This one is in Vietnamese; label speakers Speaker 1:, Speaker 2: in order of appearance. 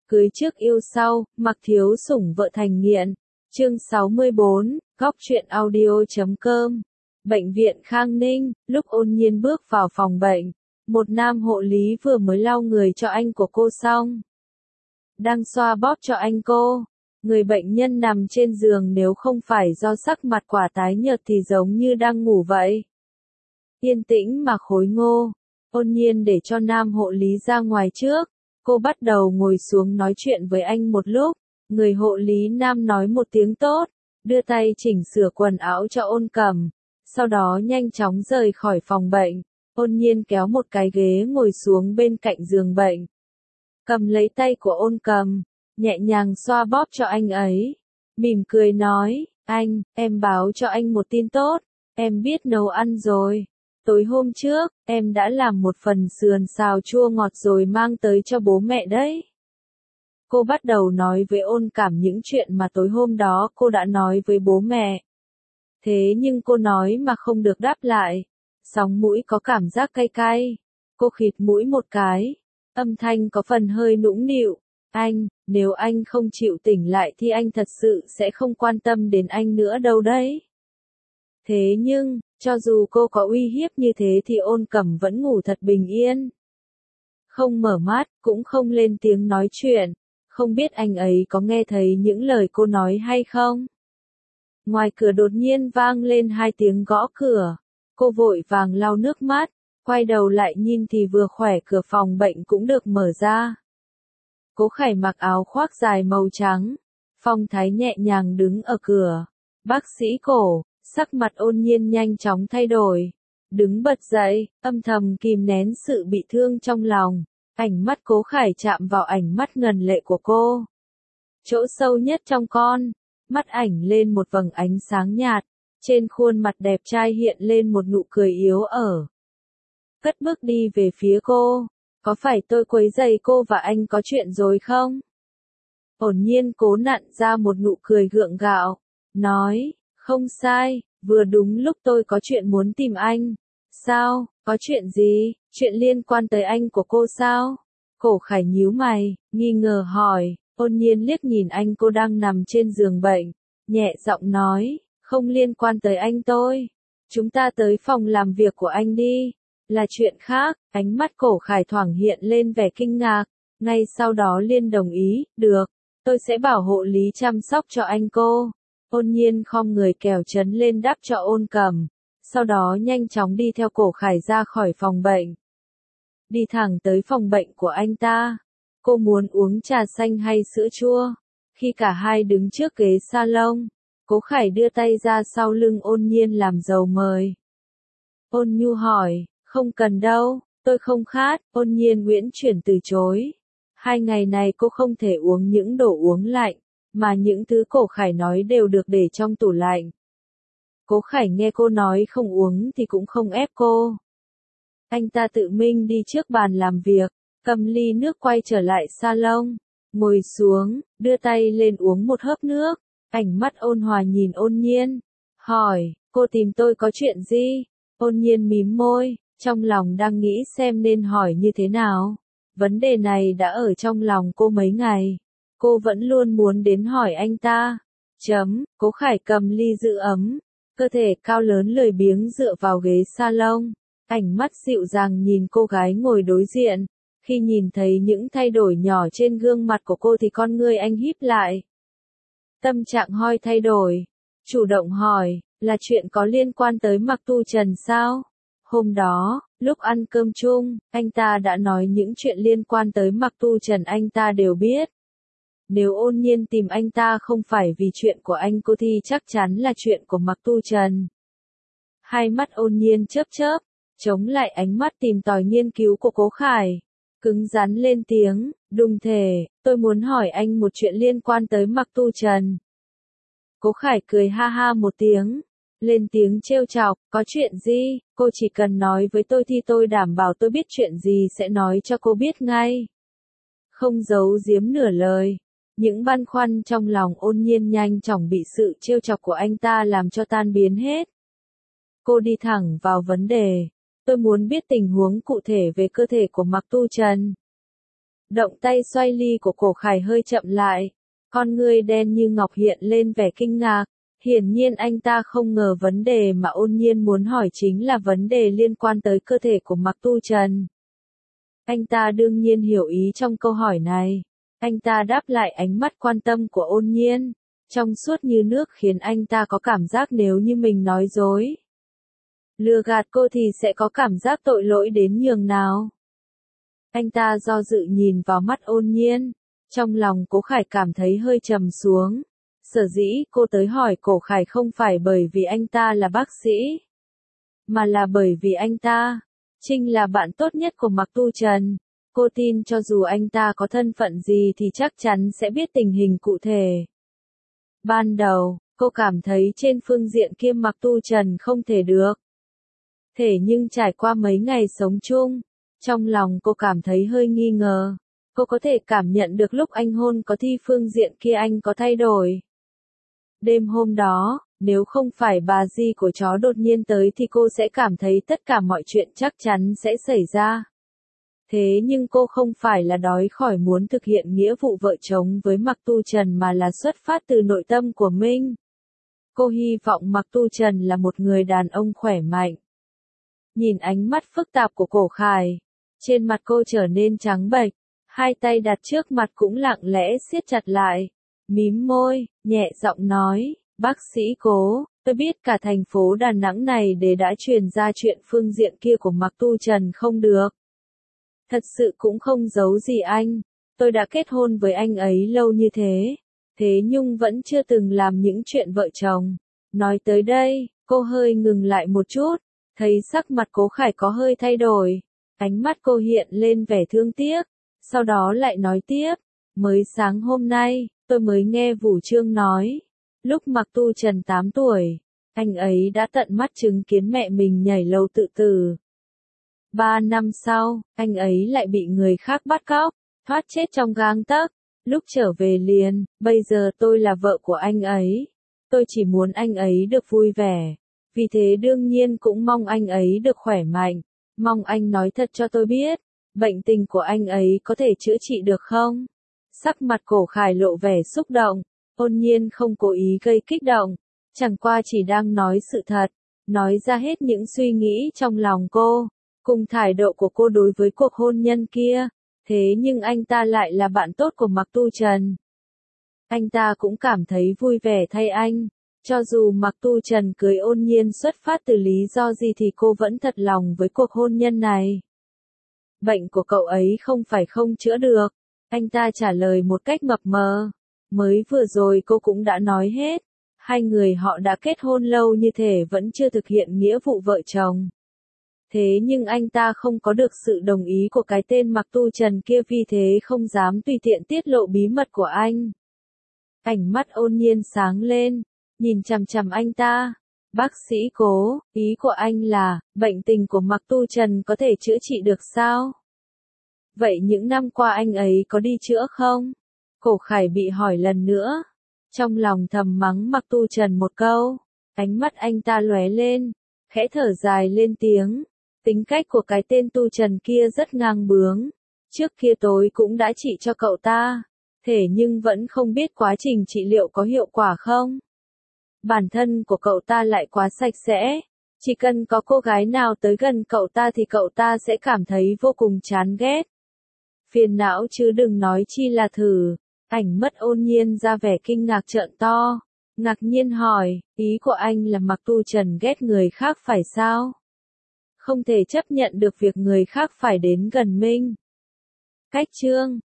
Speaker 1: Cưới trước yêu sau, mặc thiếu sủng vợ thành nghiện. Chương 64, góc truyện audio.com. Bệnh viện Khang Ninh, lúc Ôn Nhiên bước vào phòng bệnh, một nam hộ lý vừa mới lau người cho anh của cô xong. Đang xoa bóp cho anh cô. Người bệnh nhân nằm trên giường, nếu không phải do sắc mặt quả tái nhợt thì giống như đang ngủ vậy. Yên tĩnh mà khối ngô. Ôn Nhiên để cho nam hộ lý ra ngoài trước. Cô bắt đầu ngồi xuống nói chuyện với anh một lúc. Người hộ lý nam nói một tiếng tốt, đưa tay chỉnh sửa quần áo cho Ôn Cầm. Sau đó nhanh chóng rời khỏi phòng bệnh. Ôn Nhiên kéo một cái ghế ngồi xuống bên cạnh giường bệnh. Cầm lấy tay của Ôn Cầm, nhẹ nhàng xoa bóp cho anh ấy. Mỉm cười nói, anh, em báo cho anh một tin tốt, em biết nấu ăn rồi. Tối hôm trước, em đã làm một phần sườn xào chua ngọt rồi mang tới cho bố mẹ đấy. Cô bắt đầu nói với Ôn Cảm những chuyện mà tối hôm đó cô đã nói với bố mẹ. Thế nhưng cô nói mà không được đáp lại. Sóng mũi có cảm giác cay cay. Cô khịt mũi một cái. Âm thanh có phần hơi nũng nịu. Anh, nếu anh không chịu tỉnh lại thì anh thật sự sẽ không quan tâm đến anh nữa đâu đấy. Thế nhưng, cho dù cô có uy hiếp như thế thì Ôn Cẩm vẫn ngủ thật bình yên. Không mở mắt, cũng không lên tiếng nói chuyện. Không biết anh ấy có nghe thấy những lời cô nói hay không? Ngoài cửa đột nhiên vang lên 2 tiếng gõ cửa. Cô vội vàng lau nước mắt, quay đầu lại nhìn thì vừa khỏe cửa phòng bệnh cũng được mở ra. Cố Khải mặc áo khoác dài màu trắng, phong thái nhẹ nhàng đứng ở cửa. Bác sĩ Cổ, sắc mặt Ôn Nhiên nhanh chóng thay đổi. Đứng bật dậy, âm thầm kìm nén sự bị thương trong lòng. Ánh mắt Cố Khải chạm vào ánh mắt ngần lệ của cô. Chỗ sâu nhất trong con, mắt ảnh lên một vầng ánh sáng nhạt. Trên khuôn mặt đẹp trai hiện lên một nụ cười yếu ớt. Cất bước đi về phía cô. Có phải tôi quấy rầy cô và anh có chuyện rồi không? Ôn Nhiên cố nặn ra một nụ cười gượng gạo. Nói, không sai, vừa đúng lúc tôi có chuyện muốn tìm anh. Sao, có chuyện gì, chuyện liên quan tới anh của cô sao? Cổ Khải nhíu mày, nghi ngờ hỏi. Ôn Nhiên liếc nhìn anh, cô đang nằm trên giường bệnh. Nhẹ giọng nói, không liên quan tới anh tôi. Chúng ta tới phòng làm việc của anh đi. Là chuyện khác. Ánh mắt Cổ Khải thoảng hiện lên vẻ kinh ngạc. Ngay sau đó liền đồng ý, được. Tôi sẽ bảo hộ lý chăm sóc cho anh cô. Ôn Nhiên khom người kéo chấn lên đắp cho Ôn Cầm. Sau đó nhanh chóng đi theo Cổ Khải ra khỏi phòng bệnh. Đi thẳng tới phòng bệnh của anh ta. Cô muốn uống trà xanh hay sữa chua? Khi cả hai đứng trước ghế salon, Cố Khải đưa tay ra sau lưng Ôn Nhiên làm dầu mời. Ôn Nhu hỏi, không cần đâu, tôi không khát. Ôn Nhiên uyển chuyển từ chối. 2 ngày này cô không thể uống những đồ uống lạnh, mà những thứ Cổ Khải nói đều được để trong tủ lạnh. Cố Khải nghe cô nói không uống thì cũng không ép cô. Anh ta tự mình đi trước bàn làm việc, cầm ly nước quay trở lại salon, ngồi xuống, đưa tay lên uống một hớp nước. Ánh mắt ôn hòa nhìn Ôn Nhiên, hỏi, cô tìm tôi có chuyện gì? Ôn Nhiên mím môi, trong lòng đang nghĩ xem nên hỏi như thế nào. Vấn đề này đã ở trong lòng cô mấy ngày. Cô vẫn luôn muốn đến hỏi anh ta. Cố Khải cầm ly giữ ấm, cơ thể cao lớn lười biếng dựa vào ghế salon. Ánh mắt dịu dàng nhìn cô gái ngồi đối diện. Khi nhìn thấy những thay đổi nhỏ trên gương mặt của cô thì con ngươi anh híp lại. Tâm trạng hơi thay đổi. Chủ động hỏi, là chuyện có liên quan tới Mạc Tu Trần sao? Hôm đó, lúc ăn cơm chung, anh ta đã nói những chuyện liên quan tới Mạc Tu Trần anh ta đều biết. Nếu Ôn Nhiên tìm anh ta không phải vì chuyện của anh cô thì chắc chắn là chuyện của Mạc Tu Trần. Hai mắt Ôn Nhiên chớp chớp, chống lại ánh mắt tìm tòi nghiên cứu của Cố Khải. Cứng rắn lên tiếng, đùng thể, tôi muốn hỏi anh một chuyện liên quan tới Mạc Tu Trần. Cố Khải cười ha ha một tiếng, lên tiếng trêu chọc, có chuyện gì, cô chỉ cần nói với tôi thì tôi đảm bảo tôi biết chuyện gì sẽ nói cho cô biết ngay. Không giấu giếm nửa lời. Những băn khoăn trong lòng Ôn Nhiên nhanh chóng bị sự trêu chọc của anh ta làm cho tan biến hết. Cô đi thẳng vào vấn đề. Tôi muốn biết tình huống cụ thể về cơ thể của Mạc Tu Trần. Động tay xoay ly của Cổ Khải hơi chậm lại. Con ngươi đen như ngọc hiện lên vẻ kinh ngạc. Hiển nhiên anh ta không ngờ vấn đề mà Ôn Nhiên muốn hỏi chính là vấn đề liên quan tới cơ thể của Mạc Tu Trần. Anh ta đương nhiên hiểu ý trong câu hỏi này. Anh ta đáp lại ánh mắt quan tâm của Ôn Nhiên, trong suốt như nước khiến anh ta có cảm giác nếu như mình nói dối, lừa gạt cô thì sẽ có cảm giác tội lỗi đến nhường nào. Anh ta do dự nhìn vào mắt Ôn Nhiên, trong lòng Cố Khải cảm thấy hơi trầm xuống. Sở dĩ cô tới hỏi Cổ Khải không phải bởi vì anh ta là bác sĩ, mà là bởi vì anh ta, Trinh là bạn tốt nhất của Mạc Tu Trần. Cô tin cho dù anh ta có thân phận gì thì chắc chắn sẽ biết tình hình cụ thể. Ban đầu, cô cảm thấy trên phương diện kia Mạc Tu Trần không thể được. Thế nhưng trải qua mấy ngày sống chung, trong lòng cô cảm thấy hơi nghi ngờ. Cô có thể cảm nhận được lúc anh hôn có thi phương diện kia anh có thay đổi. Đêm hôm đó, nếu không phải bà Di của chó đột nhiên tới thì cô sẽ cảm thấy tất cả mọi chuyện chắc chắn sẽ xảy ra. Thế nhưng cô không phải là đói khỏi muốn thực hiện nghĩa vụ vợ chồng với Mạc Tu Trần mà là xuất phát từ nội tâm của mình. Cô hy vọng Mạc Tu Trần là một người đàn ông khỏe mạnh. Nhìn ánh mắt phức tạp của Cổ Khải, trên mặt cô trở nên trắng bệch, hai tay đặt trước mặt cũng lặng lẽ siết chặt lại, mím môi, nhẹ giọng nói, bác sĩ Cố, tôi biết cả thành phố Đà Nẵng này đã truyền ra chuyện phương diện kia của Mạc Tu Trần không được. Thật sự cũng không giấu gì anh, tôi đã kết hôn với anh ấy lâu như thế nhưng vẫn chưa từng làm những chuyện vợ chồng. Nói tới đây, cô hơi ngừng lại một chút, thấy sắc mặt Cố Khải có hơi thay đổi, ánh mắt cô hiện lên vẻ thương tiếc, sau đó lại nói tiếp, mới sáng hôm nay, tôi mới nghe Vũ Trương nói, lúc Mạc Tu Trần 8 tuổi, anh ấy đã tận mắt chứng kiến mẹ mình nhảy lầu tự tử. 3 năm sau, anh ấy lại bị người khác bắt cóc, thoát chết trong gang tấc. Lúc trở về liền, bây giờ tôi là vợ của anh ấy. Tôi chỉ muốn anh ấy được vui vẻ. Vì thế đương nhiên cũng mong anh ấy được khỏe mạnh. Mong anh nói thật cho tôi biết, bệnh tình của anh ấy có thể chữa trị được không? Sắc mặt Cổ Khải lộ vẻ xúc động, Ôn Nhiên không cố ý gây kích động, chẳng qua chỉ đang nói sự thật, nói ra hết những suy nghĩ trong lòng cô, cùng thái độ của cô đối với cuộc hôn nhân kia. Thế nhưng anh ta lại là bạn tốt của Mạc Tu Trần. Anh ta cũng cảm thấy vui vẻ thay anh. Cho dù Mạc Tu Trần cưới Ôn Nhiên xuất phát từ lý do gì thì cô vẫn thật lòng với cuộc hôn nhân này. Bệnh của cậu ấy không phải không chữa được. Anh ta trả lời một cách mập mờ. Mới vừa rồi cô cũng đã nói hết. Hai người họ đã kết hôn lâu như thế vẫn chưa thực hiện nghĩa vụ vợ chồng. Thế nhưng anh ta không có được sự đồng ý của cái tên Mạc Tu Trần kia vì thế không dám tùy tiện tiết lộ bí mật của anh. Ánh mắt Ôn Nhiên sáng lên, nhìn chằm chằm anh ta. Bác sĩ Cố, ý của anh là, bệnh tình của Mạc Tu Trần có thể chữa trị được sao? Vậy những năm qua anh ấy có đi chữa không? Cổ Khải bị hỏi lần nữa. Trong lòng thầm mắng Mạc Tu Trần một câu. Ánh mắt anh ta lóe lên, khẽ thở dài lên tiếng. Tính cách của cái tên Tu Trần kia rất ngang bướng. Trước kia tôi cũng đã trị cho cậu ta. Thế nhưng vẫn không biết quá trình trị liệu có hiệu quả không? Bản thân của cậu ta lại quá sạch sẽ. Chỉ cần có cô gái nào tới gần cậu ta thì cậu ta sẽ cảm thấy vô cùng chán ghét. Phiền não chứ đừng nói chi là thử. Ảnh mất Ôn Nhiên ra vẻ kinh ngạc trợn to. Ngạc nhiên hỏi, ý của anh là Mạc Tu Trần ghét người khác phải sao? Không thể chấp nhận được việc người khác phải đến gần mình. Cách chương